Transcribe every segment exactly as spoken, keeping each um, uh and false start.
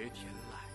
月天来。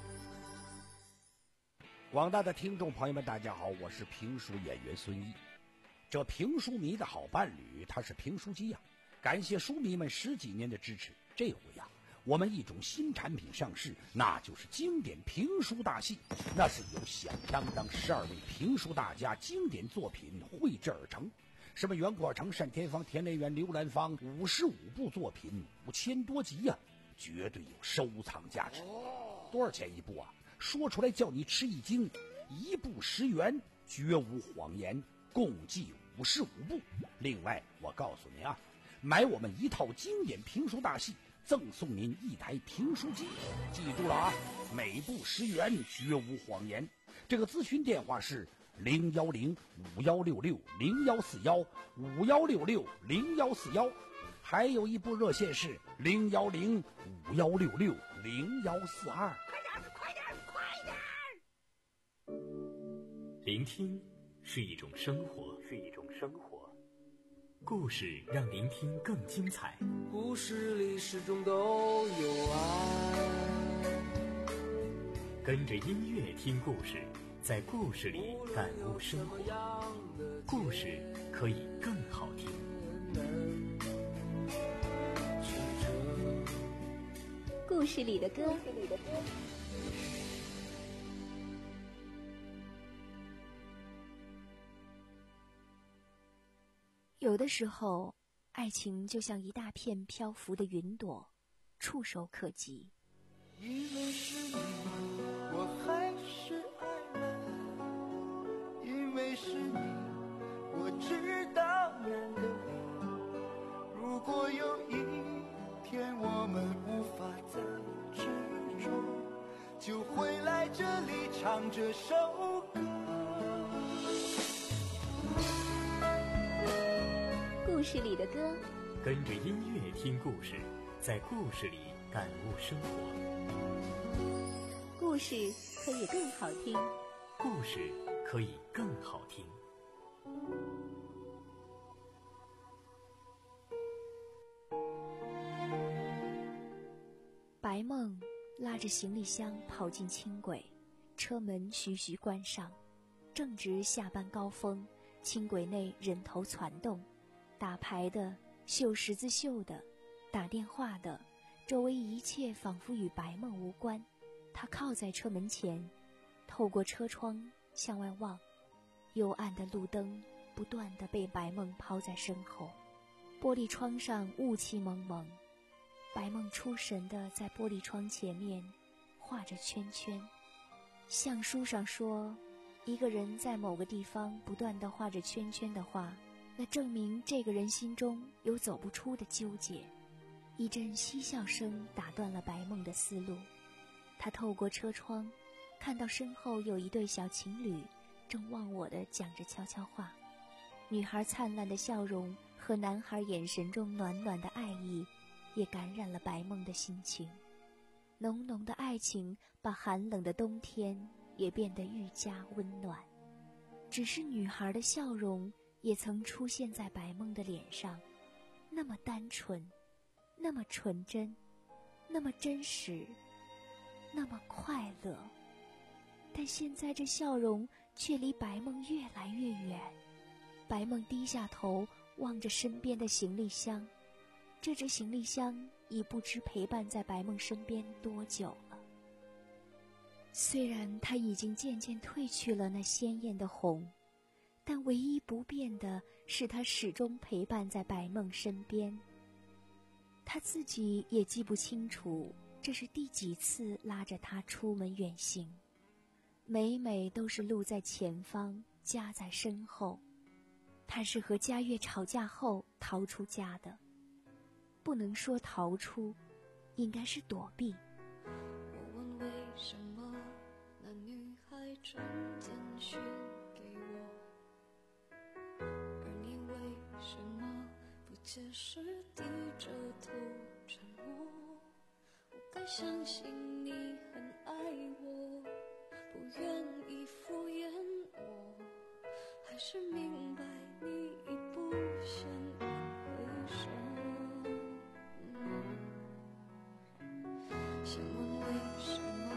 广大的听众朋友们，大家好，我是评书演员孙毅。这评书迷的好伴侣，他是评书机呀、啊。感谢书迷们十几年的支持。这回呀、啊，我们一种新产品上市，那就是经典评书大戏。那是由响当当十二位评书大家经典作品绘制而成。什么袁国成、单田芳、田连元、刘兰芳，五十五部作品，五千多集呀、啊，绝对有收藏价值。多少钱一部啊？说出来叫你吃一惊，一部十元，绝无谎言，共计五十五部。另外，我告诉你啊，买我们一套经典评书大戏，赠送您一台评书机。记住了啊，每部十元，绝无谎言。这个咨询电话是零幺零五幺六六零幺四幺五幺六六零幺四幺，还有一部热线是零幺零五幺六六零幺四二。 聆听是一种生活，是一种生活。故事让聆听更精彩。 故事里始终都有爱。 跟着音乐听故事，在故事里感悟生活。故事可以更好听。 故事里的歌。有的时候，爱情就像一大片漂浮的云朵，触手可及。 因为是你，我还是爱了；因为是你，我知道难得你。如果有一天我们无法再执着，就会来这里唱这首歌。 故事里的歌， 跟着音乐听故事，在故事里感悟生活。 故事可以更好听， 故事可以更好听。 白梦拉着行李箱跑进轻轨，车门徐徐关上。正值下班高峰，轻轨内人头攒动，打牌的、绣十字绣的、打电话的，周围一切仿佛与白梦无关。他靠在车门前，透过车窗向外望，幽暗的路灯不断地被白梦抛在身后，玻璃窗上雾气蒙蒙，白梦出神地在玻璃窗前面画着圈圈。像书上说，一个人在某个地方不断地画着圈圈的话，那证明这个人心中有走不出的纠结。一阵嬉笑声打断了白梦的思路，他透过车窗看到身后有一对小情侣正忘我地讲着悄悄话。女孩灿烂的笑容和男孩眼神中暖暖的爱意也感染了白梦的心情。浓浓的爱情把寒冷的冬天也变得愈加温暖。只是女孩的笑容也曾出现在白梦的脸上，那么单纯，那么纯真，那么真实，那么快乐。但现在这笑容却离白梦越来越远。白梦低下头望着身边的行李箱，这只行李箱已不知陪伴在白梦身边多久了。虽然它已经渐渐褪去了那鲜艳的红，但唯一不变的是它始终陪伴在白梦身边。他自己也记不清楚这是第几次拉着他出门远行，每每都是路在前方，家在身后。他是和佳悦吵架后逃出家的，不能说逃出，应该是躲避。 我问为什么那女孩传简讯给我，而你为什么不解释，低着头沉默？我该相信你很爱我，不愿意敷衍我，还是明白你已不想一回首？嗯，想问为什么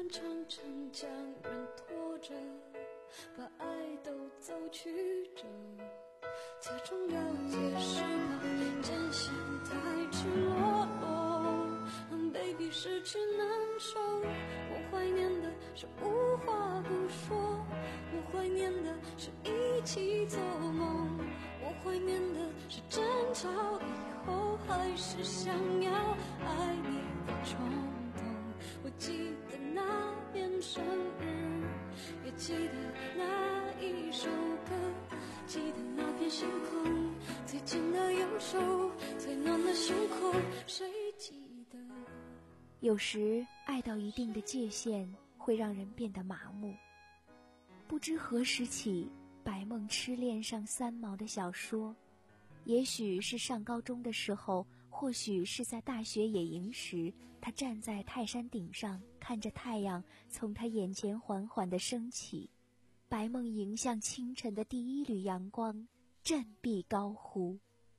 们常常将人拖着，把爱都走曲折，最重要解释吧，真相太赤裸裸。Baby 失去难受，我怀念的是无话不说，我怀念的是一起做梦，我怀念的是争吵以后还是想要爱你的冲动。我记得那年生日，也记得那一首歌，记得那片星空，最紧的右手，最暖的胸口，谁记得？ 有时爱到一定的界限，会让人变得麻木。不知何时起，白梦痴恋上三毛的小说，也许是上高中的时候，或许是在大学野营时，他站在泰山顶上，看着太阳从他眼前缓缓地升起，白梦迎向清晨的第一缕阳光，振臂高呼。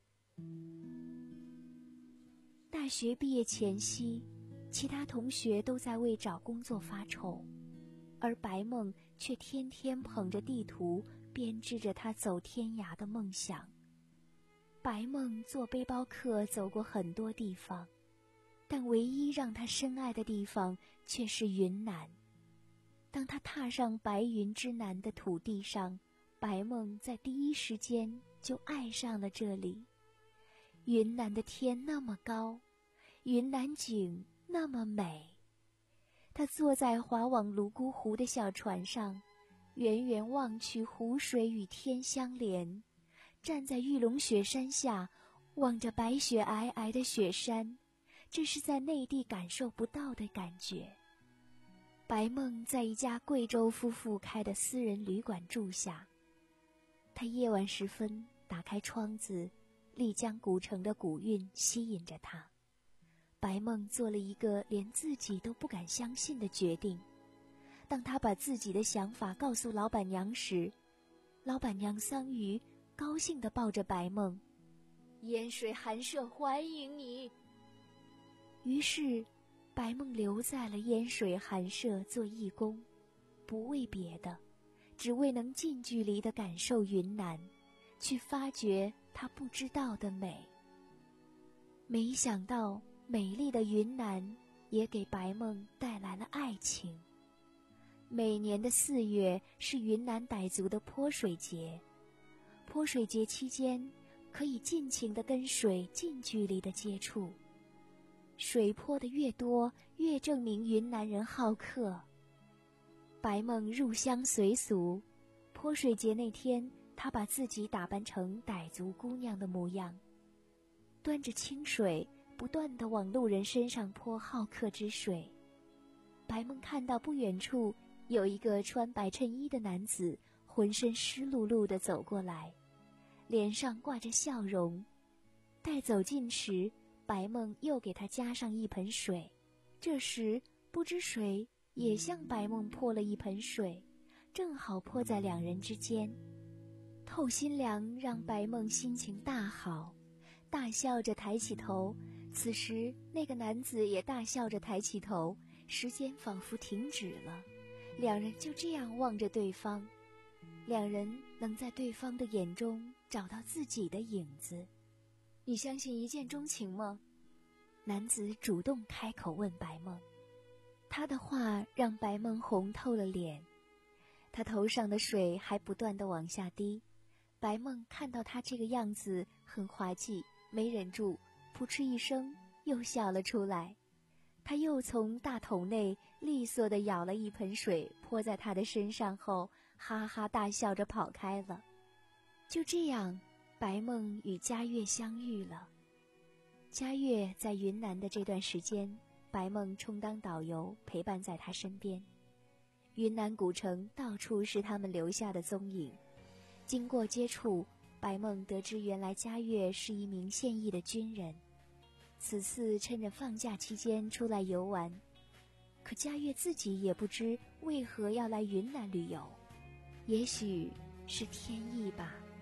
大学毕业前夕，其他同学都在为找工作发愁，而白梦却天天捧着地图，编织着他走天涯的梦想。白梦做背包客走过很多地方，但唯一让他深爱的地方却是云南。当他踏上白云之南的土地上，白梦在第一时间就爱上了这里。云南的天那么高，云南景那么美。他坐在滑往泸沽湖的小船上，远远望去，湖水与天相连，站在玉龙雪山下，望着白雪皑皑的雪山，这是在内地感受不到的感觉。白梦在一家贵州夫妇开的私人旅馆住下，他夜晚时分打开窗子，丽江古城的古韵吸引着他。白梦做了一个连自己都不敢相信的决定。当他把自己的想法告诉老板娘时，老板娘桑榆高兴地抱着白梦，烟水寒舍欢迎你。于是白梦留在了烟水寒舍做义工，不为别的，只为能近距离地感受云南，去发掘他不知道的美。没想到美丽的云南也给白梦带来了爱情。每年的四月是云南傣族的泼水节，泼水节期间可以尽情地跟水近距离的接触，水泼得越多，越证明云南人好客。白梦入乡随俗，泼水节那天，她把自己打扮成傣族姑娘的模样，端着清水不断地往路人身上泼好客之水。白梦看到不远处有一个穿白衬衣的男子，浑身湿漉漉地走过来，脸上挂着笑容。待走近时，白梦又给他加上一盆水。这时不知谁也向白梦泼了一盆水，正好泼在两人之间。透心凉让白梦心情大好，大笑着抬起头。此时那个男子也大笑着抬起头，时间仿佛停止了，两人就这样望着对方，两人能在对方的眼中找到自己的影子。你相信一见钟情吗？男子主动开口问白梦。他的话让白梦红透了脸，他头上的水还不断地往下滴。白梦看到他这个样子很滑稽，没忍住扑哧一声又笑了出来。他又从大桶内利索地舀了一盆水泼在他的身上后，哈哈大笑着跑开了。就这样，白梦与佳悦相遇了。佳悦在云南的这段时间，白梦充当导游，陪伴在他身边。云南古城到处是他们留下的踪影。经过接触，白梦得知原来佳悦是一名现役的军人，此次趁着放假期间出来游玩。可佳悦自己也不知为何要来云南旅游，也许是天意吧。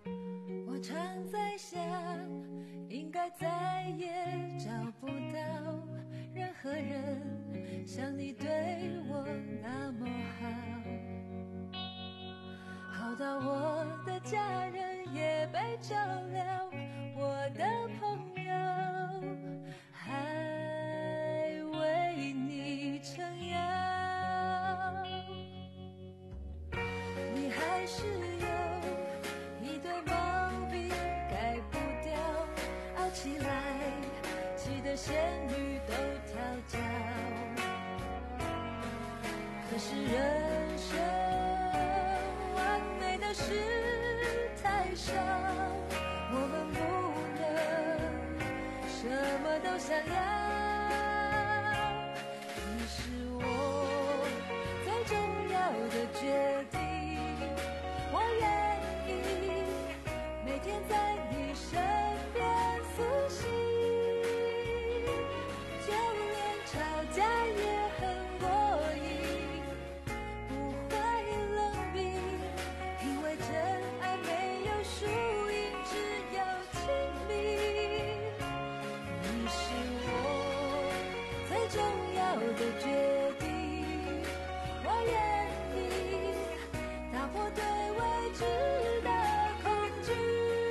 我常在想，应该再也找不到任何人像你对我那么好，好到我的家人也被照料，我的朋友还为你撑腰，你还是有一堆毛病改不掉，傲起来气得仙女都跳脚，可是人生完美的事太少，我们不能什么都想要，你是我最重要的决定，我愿意每天在你身边苏醒，就连吵架也很过瘾，不会冷冰，因为真爱没有输赢，只有亲密。你是我最重要的决定，我愿意打破对未知的恐惧，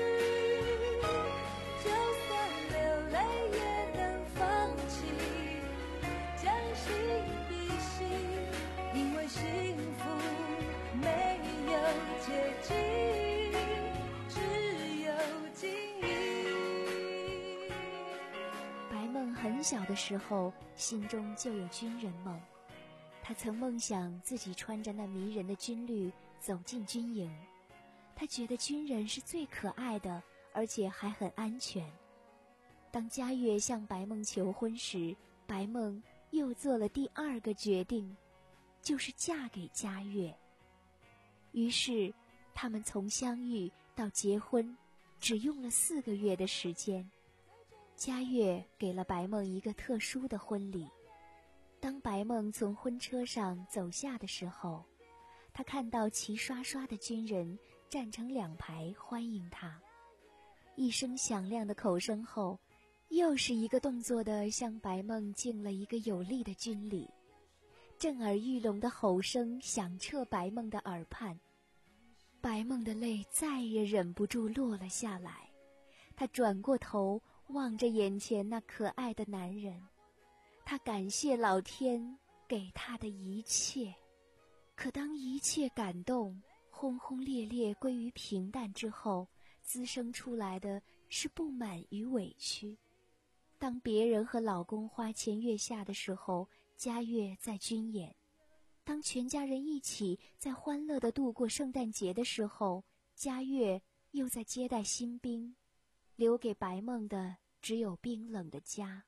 就算流泪也能放弃，将心比心，因为幸福没有捷径，只有经营。 白梦很小的时候心中就有军人梦，他曾梦想自己穿着那迷人的军绿走进军营，他觉得军人是最可爱的，而且还很安全。当嘉悦向白梦求婚时，白梦又做了第二个决定，就是嫁给嘉悦。于是他们从相遇到结婚只用了四个月的时间。嘉悦给了白梦一个特殊的婚礼。当白梦从婚车上走下的时候，他看到齐刷刷的军人站成两排欢迎他。一声响亮的口声后，又是一个动作地向白梦敬了一个有力的军礼。震耳欲聋的吼声响彻白梦的耳畔，白梦的泪再也忍不住落了下来。她转过头望着眼前那可爱的男人，她感谢老天给她的一切。可当一切感动轰轰烈烈归于平淡之后，滋生出来的是不满与委屈。当别人和老公花前月下的时候，嘉悦在军演；当全家人一起在欢乐地度过圣诞节的时候，嘉悦又在接待新兵，留给白梦的只有冰冷的家。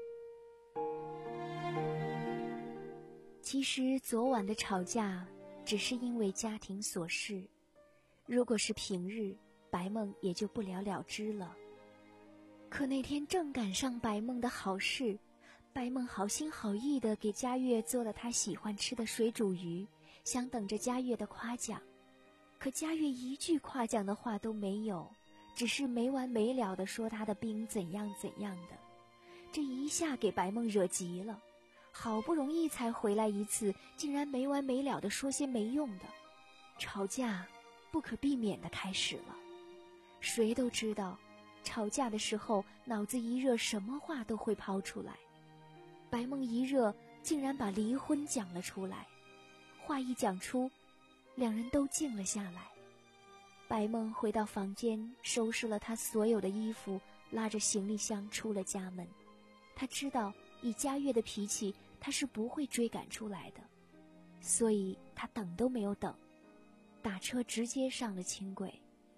其实昨晚的吵架只是因为家庭琐事，如果是平日，白梦也就不了了之了。可那天正赶上白梦的好事，白梦好心好意地给嘉悦做了他喜欢吃的水煮鱼，想等着嘉悦的夸奖。可嘉悦一句夸奖的话都没有，只是没完没了地说他的兵怎样怎样的。这一下给白梦惹急了，好不容易才回来一次，竟然没完没了地说些没用的。吵架不可避免地开始了。谁都知道吵架的时候脑子一热，什么话都会抛出来。白梦一热，竟然把离婚讲了出来。话一讲出，两人都静了下来。白梦回到房间，收拾了她所有的衣服，拉着行李箱出了家门。她知道以嘉悦的脾气，他是不会追赶出来的，所以他等都没有等，打车直接上了轻轨。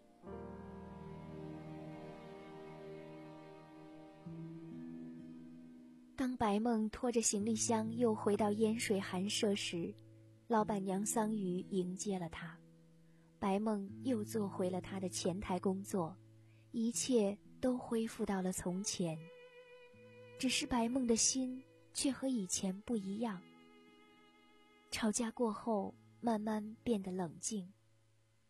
当白梦拖着行李箱又回到烟水寒舍时，老板娘桑榆迎接了他。白梦又做回了他的前台工作，一切都恢复到了从前。只是白梦的心却和以前不一样。吵架过后慢慢变得冷静，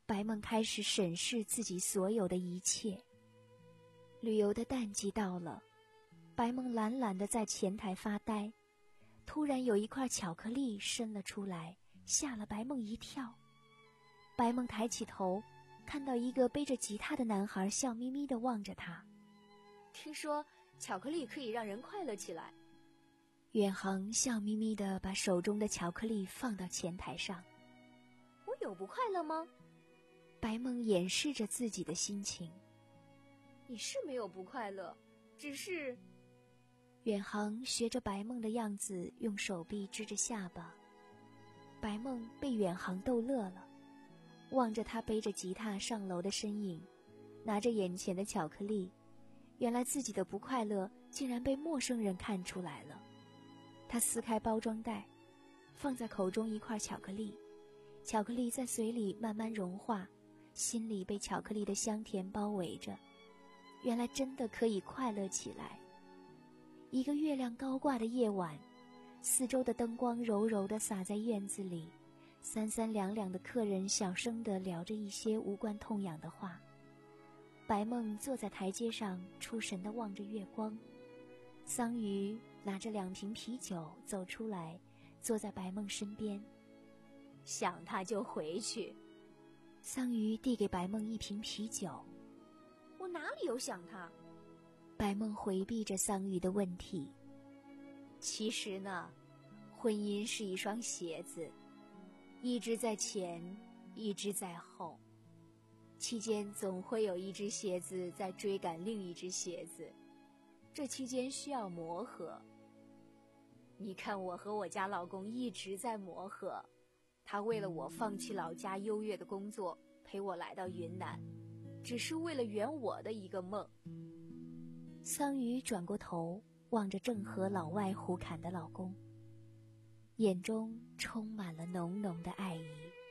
白梦开始审视自己所有的一切。旅游的淡季到了，白梦懒懒地在前台发呆，突然有一块巧克力伸了出来，吓了白梦一跳。白梦抬起头，看到一个背着吉他的男孩笑眯眯地望着他。 听说巧克力可以让人快乐起来。 远航笑眯眯地把手中的巧克力放到前台上。 我有不快乐吗？ 白梦掩饰着自己的心情。 你是没有不快乐，只是…… 远航学着白梦的样子，用手臂支着下巴。白梦被远航逗乐了，望着他背着吉他上楼的身影，拿着眼前的巧克力，原来自己的不快乐竟然被陌生人看出来了。他撕开包装袋，放在口中一块巧克力，巧克力在嘴里慢慢融化，心里被巧克力的香甜包围着。原来真的可以快乐起来。一个月亮高挂的夜晚，四周的灯光柔柔地洒在院子里，三三两两的客人小声地聊着一些无关痛痒的话。白梦坐在台阶上，出神地望着月光。桑榆拿着两瓶啤酒走出来，坐在白梦身边。 想他就回去。 桑榆递给白梦一瓶啤酒。 我哪里有想他？ 白梦回避着桑榆的问题。 其实呢，婚姻是一双鞋子，一只在前，一只在后，期间总会有一只鞋子在追赶另一只鞋子，这期间需要磨合。你看我和我家老公一直在磨合，他为了我放弃老家优越的工作，陪我来到云南，只是为了圆我的一个梦。 桑榆转过头，望着正和老外胡侃的老公，眼中充满了浓浓的爱意。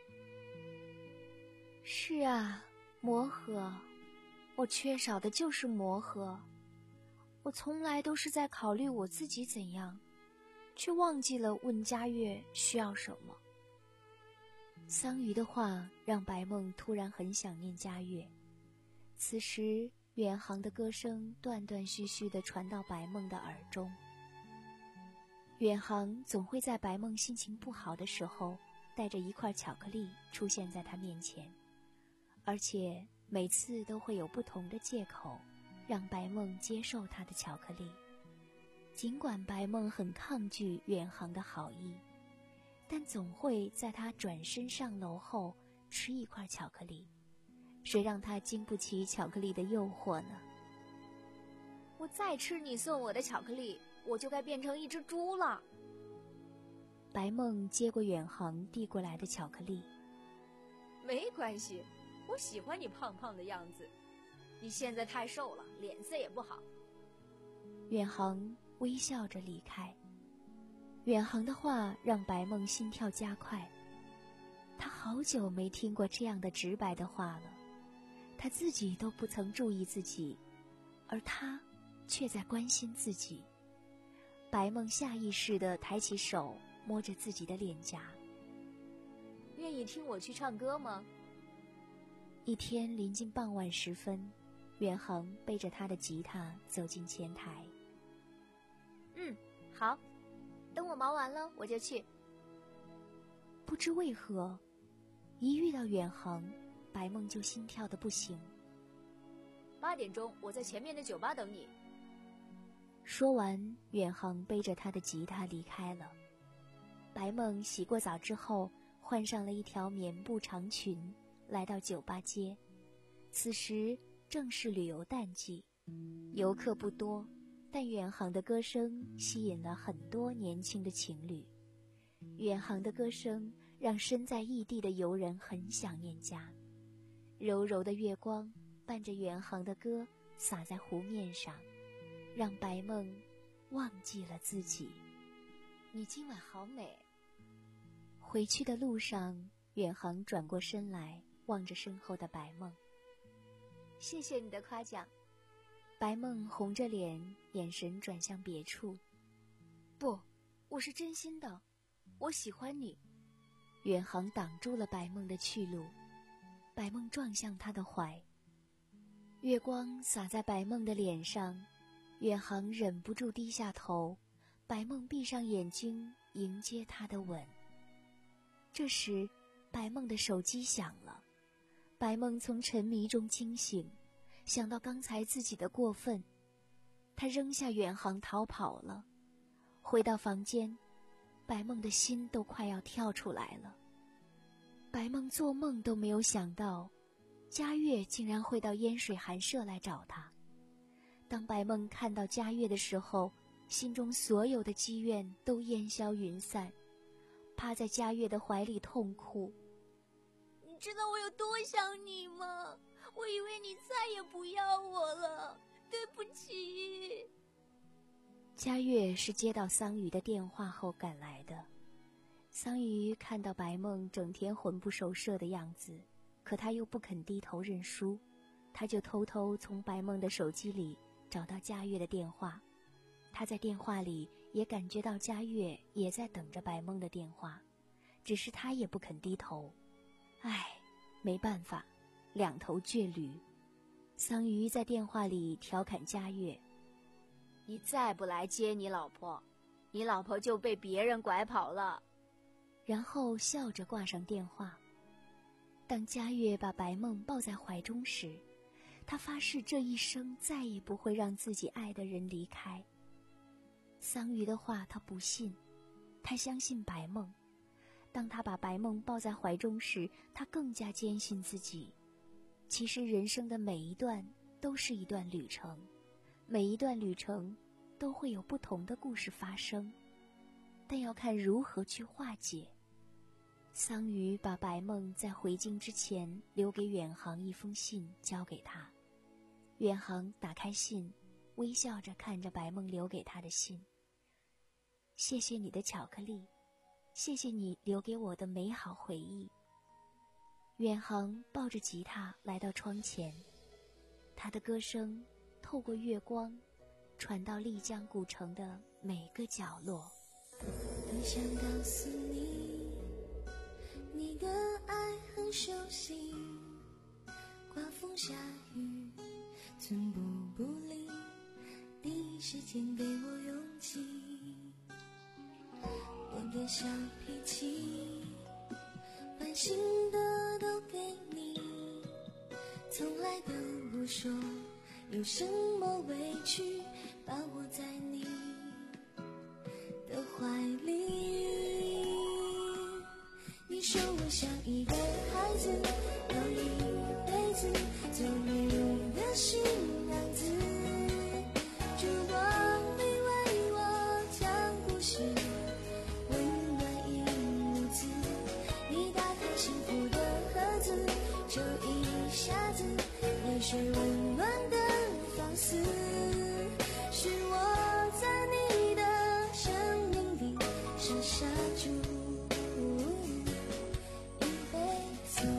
是啊，磨合，我缺少的就是磨合。我从来都是在考虑我自己怎样，却忘记了问佳悦需要什么。桑榆的话让白梦突然很想念佳悦。此时远航的歌声断断续续地传到白梦的耳中。远航总会在白梦心情不好的时候，带着一块巧克力出现在他面前，而且每次都会有不同的借口，让白梦接受他的巧克力。尽管白梦很抗拒远航的好意，但总会在他转身上楼后吃一块巧克力。谁让他经不起巧克力的诱惑呢？ 我再吃你送我的巧克力，我就该变成一只猪了。 白梦接过远航递过来的巧克力。 没关系，我喜欢你胖胖的样子，你现在太瘦了，脸色也不好。 远航微笑着离开。远航的话让白梦心跳加快，他好久没听过这样的直白的话了。他自己都不曾注意自己，而他却在关心自己。白梦下意识地抬起手摸着自己的脸颊。 愿意听我去唱歌吗？ 一天临近傍晚时分，远航背着他的吉他走进前台。 嗯，好，等我忙完了我就去。 不知为何，一遇到远航，白梦就心跳得不行。 八点钟我在前面的酒吧等你。 说完，远航背着他的吉他离开了。白梦洗过澡之后，换上了一条棉布长裙，来到酒吧街。此时正是旅游淡季，游客不多，但远航的歌声吸引了很多年轻的情侣。远航的歌声让身在异地的游人很想念家。柔柔的月光伴着远航的歌洒在湖面上，让白梦忘记了自己。 你今晚好美。 回去的路上，远航转过身来，望着身后的白梦。 谢谢你的夸奖。 白梦红着脸，眼神转向别处。 不，我是真心的，我喜欢你。 远航挡住了白梦的去路。 白梦撞向他的怀。月光洒在白梦的脸上，远航忍不住低下头，白梦闭上眼睛迎接他的吻。这时白梦的手机响了，白梦从沉迷中惊醒，想到刚才自己的过分，他扔下远航逃跑了。回到房间，白梦的心都快要跳出来了。白梦做梦都没有想到，佳悦竟然会到烟水寒舍来找他。当白梦看到佳悦的时候，心中所有的积怨都烟消云散，趴在佳悦的怀里痛哭。 你知道我有多想你吗？我以为你再也不要我了，对不起。 佳悦是接到桑榆的电话后赶来的。桑榆看到白梦整天魂不守舍的样子，可他又不肯低头认输，他就偷偷从白梦的手机里找到佳悦的电话。他在电话里也感觉到佳悦也在等着白梦的电话，只是他也不肯低头。唉，没办法，两头倔驴。桑榆在电话里调侃佳悦： 你再不来接你老婆，你老婆就被别人拐跑了。 然后笑着挂上电话。当佳悦把白梦抱在怀中时，他发誓这一生再也不会让自己爱的人离开。桑榆的话他不信，他相信白梦。当他把白梦抱在怀中时，他更加坚信自己。其实人生的每一段都是一段旅程，每一段旅程都会有不同的故事发生，但要看如何去化解。桑榆把白梦在回京之前留给远航一封信交给他。远航打开信，微笑着看着白梦留给他的信。谢谢你的巧克力，谢谢你留给我的美好回忆。远航抱着吉他来到窗前，他的歌声透过月光传到丽江古城的每个角落。 很想告诉你，你的爱很熟悉，刮风下雨寸步不离，第一时间给我勇气。我的小脾气烦心的都给你，从来都不说有什么委屈，把我在你的怀里。你说我像一个孩子，要一辈子做你的新娘子。烛光里为我讲故事，温暖一屋子。你打开幸福的盒子，就一下子泪水温暖的放肆。是我在你的生命里傻傻住一辈子。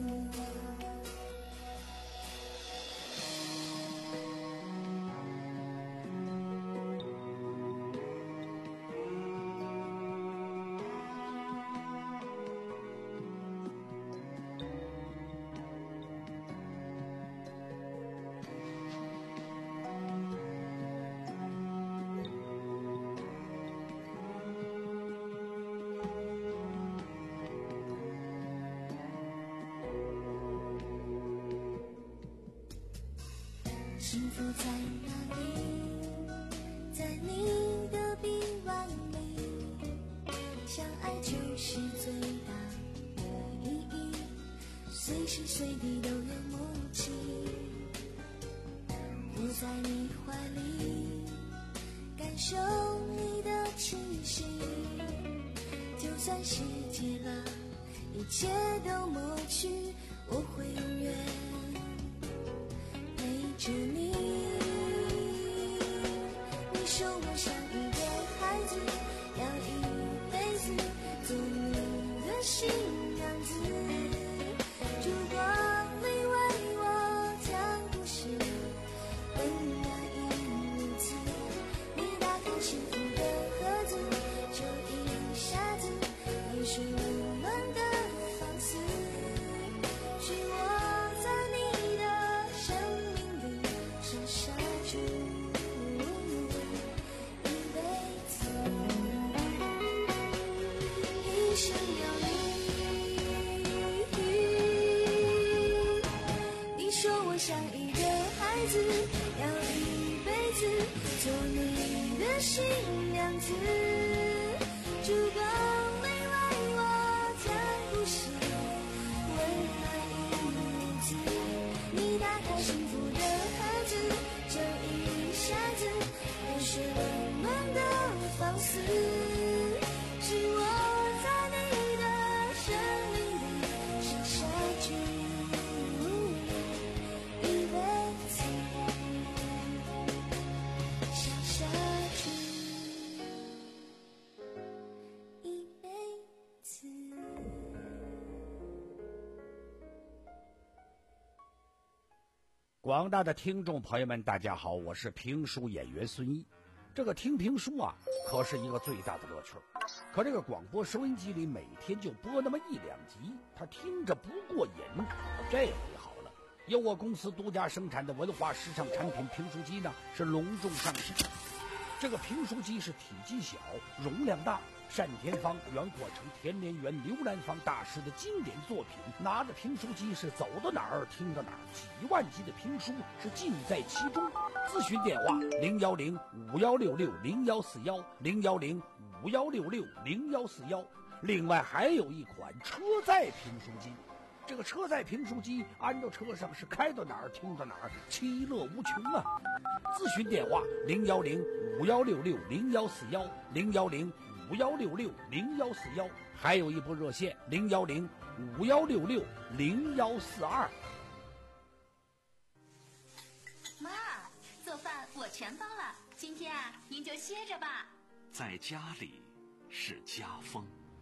幸福在哪里？在你的臂弯里，相爱就是最大的意义，随时随地都有默契。我在你怀里，感受你的气息，就算世界把一切都抹去，我会永远着你。你说我像一个孩子，要一辈子做你的新娘子。烛光里为我讲故事，温暖一屋子。你打开幸福的盒子，就一下子泪水温暖的放肆。是我像一个孩子，要一辈子做你的新娘子。烛光里为我将故事温暖一次，你打开幸福的盒子，这一下子有些温暖的放肆，是我在你的生命里生下去，一辈子想下去，一辈子。 广大的听众朋友们，大家好，我是评书演员孙一。这个听评书啊，可是一个最大的乐趣。可这个广播收音机里每天就播那么一两集，他听着不过瘾。这回好了，由我公司独家生产的文化时尚产品评书机呢，是隆重上市。这个评书机是体积小，容量大，单田芳、袁阔成、田连元、刘兰芳大师的经典作品，拿着评书机是走到哪儿听到哪儿，几万集的评书是尽在其中。咨询电话零幺零五幺六六零幺四幺零幺零五幺六六零幺四幺。另外还有一款车载评书机，这个车载评书机安到车上是开到哪儿听到哪儿，其乐无穷啊！咨询电话零幺零五幺六六零幺四幺零幺零五幺六六零幺四幺，还有一部热线零幺零五幺六六零幺四二。 妈，做饭我全包了，今天啊，您就歇着吧。 在家里是家风。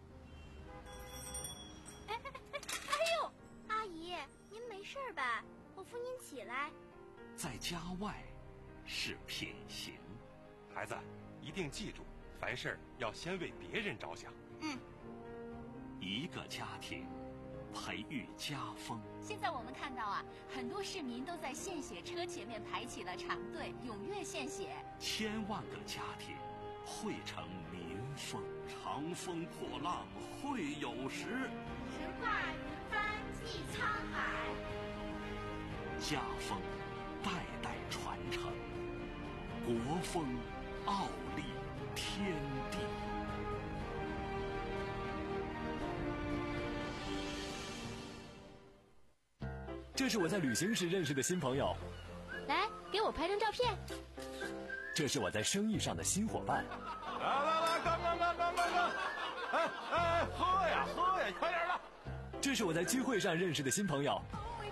哎哎哎哎呦，阿姨，您没事吧？我扶您起来。 在家外是品行。 孩子，一定记住，凡事要先为别人着想。 嗯。 一个家庭培育家风。 现在我们看到啊，很多市民都在献血车前面排起了长队，踊跃献血。 千万个家庭汇成民风，长风破浪会有时。 神话云帆济沧海。 家风代代传承，国风傲立天地。 这是我在旅行时认识的新朋友， 来给我拍张照片。 这是我在生意上的新伙伴。 来来来，干干干干干干！哎哎，喝呀喝呀，快点的！ 这是我在聚会上认识的新朋友。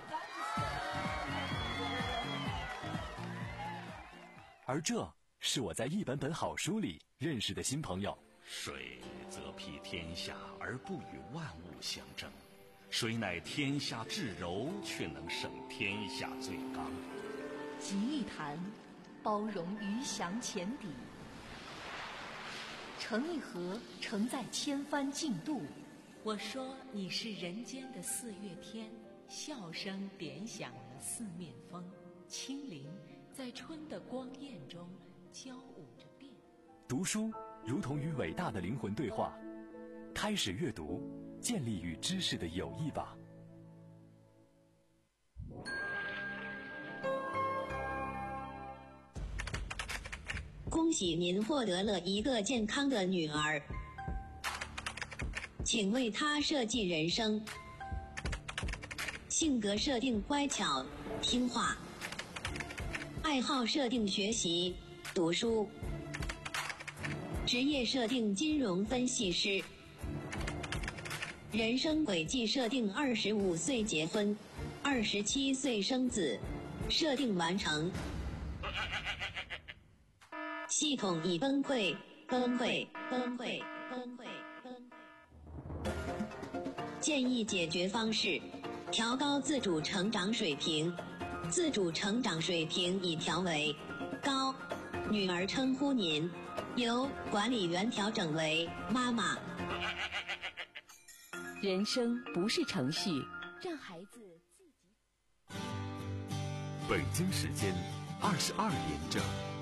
而这是我在一本本好书里认识的新朋友。 水则披天下而不与万物相争，谁乃天下至柔，却能胜天下最刚。 吉利谈，包容鱼翔浅底；成一河，承载千帆竞渡。 我说你是人间的四月天，笑声点响了四面风，清灵在春的光艳中交舞着变。 读书如同与伟大的灵魂对话，开始阅读，建立与知识的友谊吧。 恭喜您获得了一个健康的女儿，请为她设计人生。性格设定乖巧听话，爱好设定学习读书，职业设定金融分析师，人生轨迹设定二十五岁结婚，二十七岁生子，设定完成。系统已崩溃，崩溃，崩溃，崩溃，崩溃。建议解决方式：调高自主成长水平。自主成长水平已调为高，女儿称呼您，由管理员调整为妈妈。 人生不是程序，让孩子自己。 北京时间二十二点整。